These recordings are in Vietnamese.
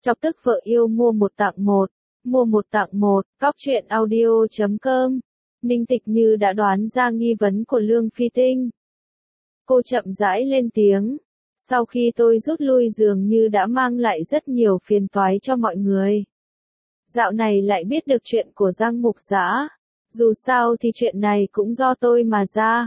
Chọc tức vợ yêu mua một tặng một. Mua một tặng một, Cóc truyện audio.com. Ninh Tịch như đã đoán ra nghi vấn của Lương Phi Tinh. Cô chậm rãi lên tiếng. Sau khi tôi rút lui dường như đã mang lại rất nhiều phiền toái cho mọi người. Dạo này lại biết được chuyện của Giang Mục Dã. Dù sao thì chuyện này cũng do tôi mà ra.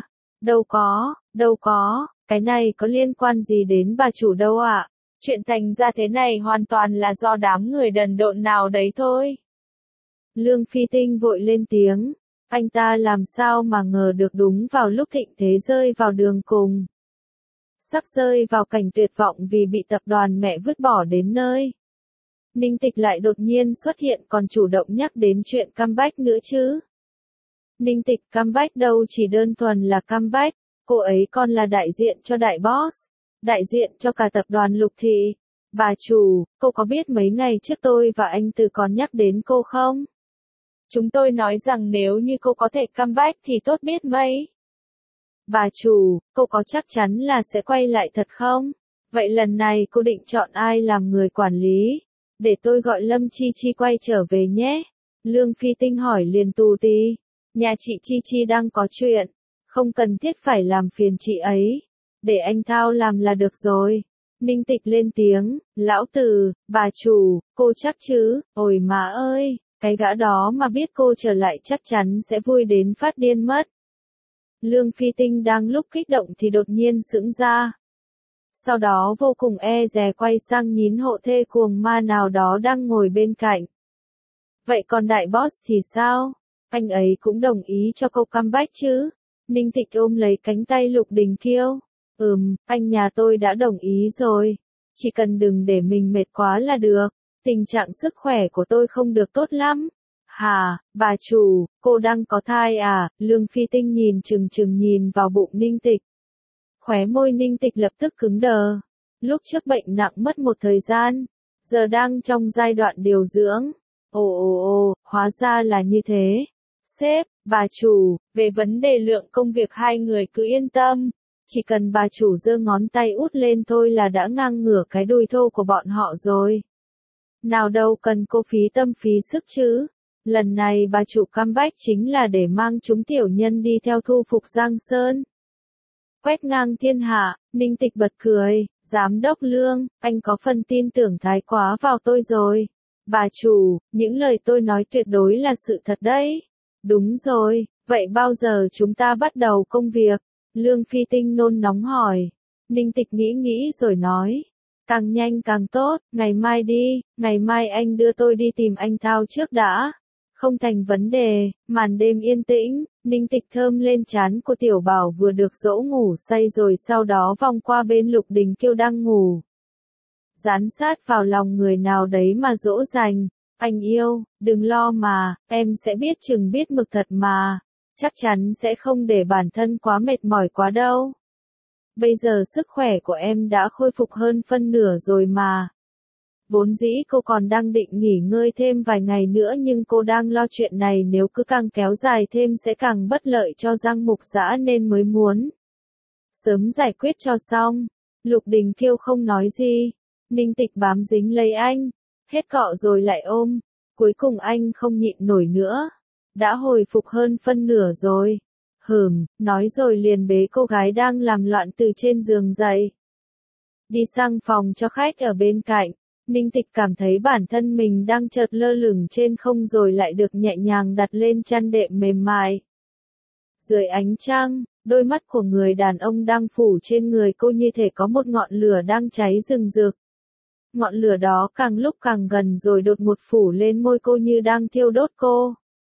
Đâu có, cái này có liên quan gì đến bà chủ đâu ạ. Chuyện thành ra thế này hoàn toàn là do đám người đần độn nào đấy thôi. Lương Phi Tinh vội lên tiếng. Anh ta làm sao mà ngờ được đúng vào lúc thịnh thế rơi vào đường cùng. Sắp rơi vào cảnh tuyệt vọng vì bị tập đoàn mẹ vứt bỏ đến nơi. Ninh Tịch lại đột nhiên xuất hiện còn chủ động nhắc đến chuyện comeback nữa chứ. Ninh Tịch comeback đâu chỉ đơn thuần là comeback, cô ấy còn là đại diện cho đại boss, đại diện cho cả tập đoàn Lục Thị. Bà chủ, cô có biết mấy ngày trước tôi và anh Từ còn nhắc đến cô không? Chúng tôi nói rằng nếu như cô có thể comeback thì tốt biết mấy. Bà chủ, cô có chắc chắn là sẽ quay lại thật không? Vậy lần này cô định chọn ai làm người quản lý? Để tôi gọi Lâm Chi Chi quay trở về nhé. Lương Phi Tinh hỏi liền tù tì. Nhà chị Chi Chi đang có chuyện. Không cần thiết phải làm phiền chị ấy. Để anh Thao làm là được rồi. Ninh Tịch lên tiếng. Lão Từ, bà chủ, cô chắc chứ? Ôi má ơi, cái gã đó mà biết cô trở lại chắc chắn sẽ vui đến phát điên mất. Lương Phi Tinh đang lúc kích động thì đột nhiên sững ra. Sau đó vô cùng e dè quay sang nhín hộ thê cuồng ma nào đó đang ngồi bên cạnh. Vậy còn đại boss thì sao? Anh ấy cũng đồng ý cho cô comeback chứ? Ninh Tịch ôm lấy cánh tay Lục Đình Kiêu. Anh nhà tôi đã đồng ý rồi. Chỉ cần đừng để mình mệt quá là được. Tình trạng sức khỏe của tôi không được tốt lắm. Hà, bà chủ, cô đang có thai à? Lương Phi Tinh nhìn chừng nhìn vào bụng Ninh Tịch. Khóe môi Ninh Tịch lập tức cứng đờ. Lúc trước bệnh nặng mất một thời gian, giờ đang trong giai đoạn điều dưỡng. Hóa ra là như thế. Sếp, bà chủ, về vấn đề lượng công việc hai người cứ yên tâm. Chỉ cần bà chủ giơ ngón tay út lên thôi là đã ngang ngửa cái đùi thô của bọn họ rồi. Nào đâu cần cô phí tâm phí sức chứ. Lần này bà chủ comeback chính là để mang chúng tiểu nhân đi theo thu phục Giang Sơn. Quét ngang thiên hạ, Ninh Tịch bật cười. Giám đốc Lương, anh có phần tin tưởng thái quá vào tôi rồi. Bà chủ, những lời tôi nói tuyệt đối là sự thật đấy. Đúng rồi, vậy bao giờ chúng ta bắt đầu công việc? Lương Phi Tinh nôn nóng hỏi. Ninh Tịch nghĩ rồi nói. Càng nhanh càng tốt, ngày mai đi, ngày mai anh đưa tôi đi tìm anh Thao trước đã. Không thành vấn đề. Màn đêm yên tĩnh, Ninh Tịch thơm lên trán của Tiểu Bảo vừa được dỗ ngủ say rồi sau đó vòng qua bên Lục Đình Kiêu đang ngủ. Dán sát vào lòng người nào đấy mà dỗ dành. Anh yêu, đừng lo mà, em sẽ biết chừng biết mực thật mà. Chắc chắn sẽ không để bản thân quá mệt mỏi quá đâu. Bây giờ sức khỏe của em đã khôi phục hơn phân nửa rồi mà. Vốn dĩ cô còn đang định nghỉ ngơi thêm vài ngày nữa nhưng cô đang lo chuyện này nếu cứ càng kéo dài thêm sẽ càng bất lợi cho Giang Mục Dã nên mới muốn sớm giải quyết cho xong. Lục Đình Kiêu không nói gì. Ninh Tịch bám dính lấy anh. Hết cọ rồi lại ôm. Cuối cùng anh không nhịn nổi nữa. Đã hồi phục hơn phân nửa rồi. Nói rồi liền bế cô gái đang làm loạn từ trên giường dậy. Đi sang phòng cho khách ở bên cạnh. Ninh Tịch cảm thấy bản thân mình đang chợt lơ lửng trên không rồi lại được nhẹ nhàng đặt lên chăn đệm mềm mại. Dưới ánh trăng, đôi mắt của người đàn ông đang phủ trên người cô như thể có một ngọn lửa đang cháy rừng rực. Ngọn lửa đó càng lúc càng gần rồi đột ngột phủ lên môi cô như đang thiêu đốt cô.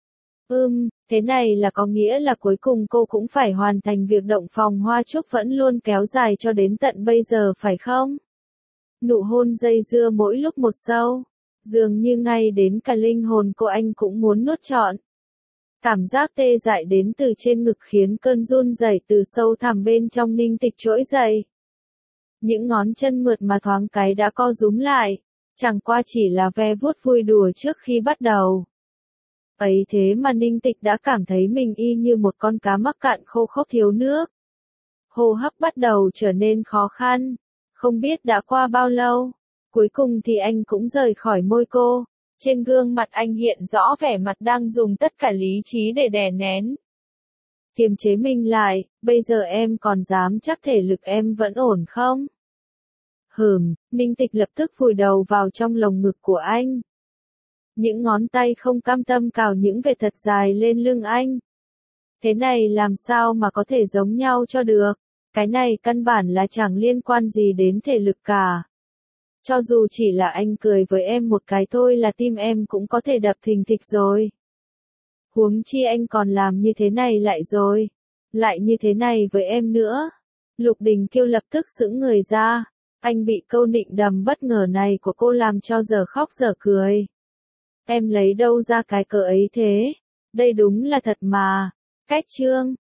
Thế này là có nghĩa là cuối cùng cô cũng phải hoàn thành việc động phòng hoa trúc vẫn luôn kéo dài cho đến tận bây giờ phải không? Nụ hôn dây dưa mỗi lúc một sâu, dường như ngay đến cả linh hồn cô anh cũng muốn nuốt trọn. Cảm giác tê dại đến từ trên ngực khiến cơn run rẩy từ sâu thẳm bên trong Ninh Tịch trỗi dậy. Những ngón chân mượt mà thoáng cái đã co rúm lại, chẳng qua chỉ là ve vuốt vui đùa trước khi bắt đầu. Ấy thế mà Ninh Tịch đã cảm thấy mình y như một con cá mắc cạn khô khốc thiếu nước. Hô hấp bắt đầu trở nên khó khăn. Không biết đã qua bao lâu. Cuối cùng thì anh cũng rời khỏi môi cô. Trên gương mặt anh hiện rõ vẻ mặt đang dùng tất cả lý trí để đè nén. Kiềm chế mình lại, bây giờ em còn dám chắc thể lực em vẫn ổn không? Ninh Tịch lập tức vùi đầu vào trong lồng ngực của anh. Những ngón tay không cam tâm cào những vệt thật dài lên lưng anh. Thế này làm sao mà có thể giống nhau cho được? Cái này căn bản là chẳng liên quan gì đến thể lực cả. Cho dù chỉ là anh cười với em một cái thôi là tim em cũng có thể đập thình thịch rồi. Huống chi anh còn làm như thế này lại rồi. Lại như thế này với em nữa. Lục Đình Kiêu lập tức sững người ra. Anh bị câu nịnh đầm bất ngờ này của cô làm cho giờ khóc giờ cười. Em lấy đâu ra cái cớ ấy thế? Đây đúng là thật mà. Cách chương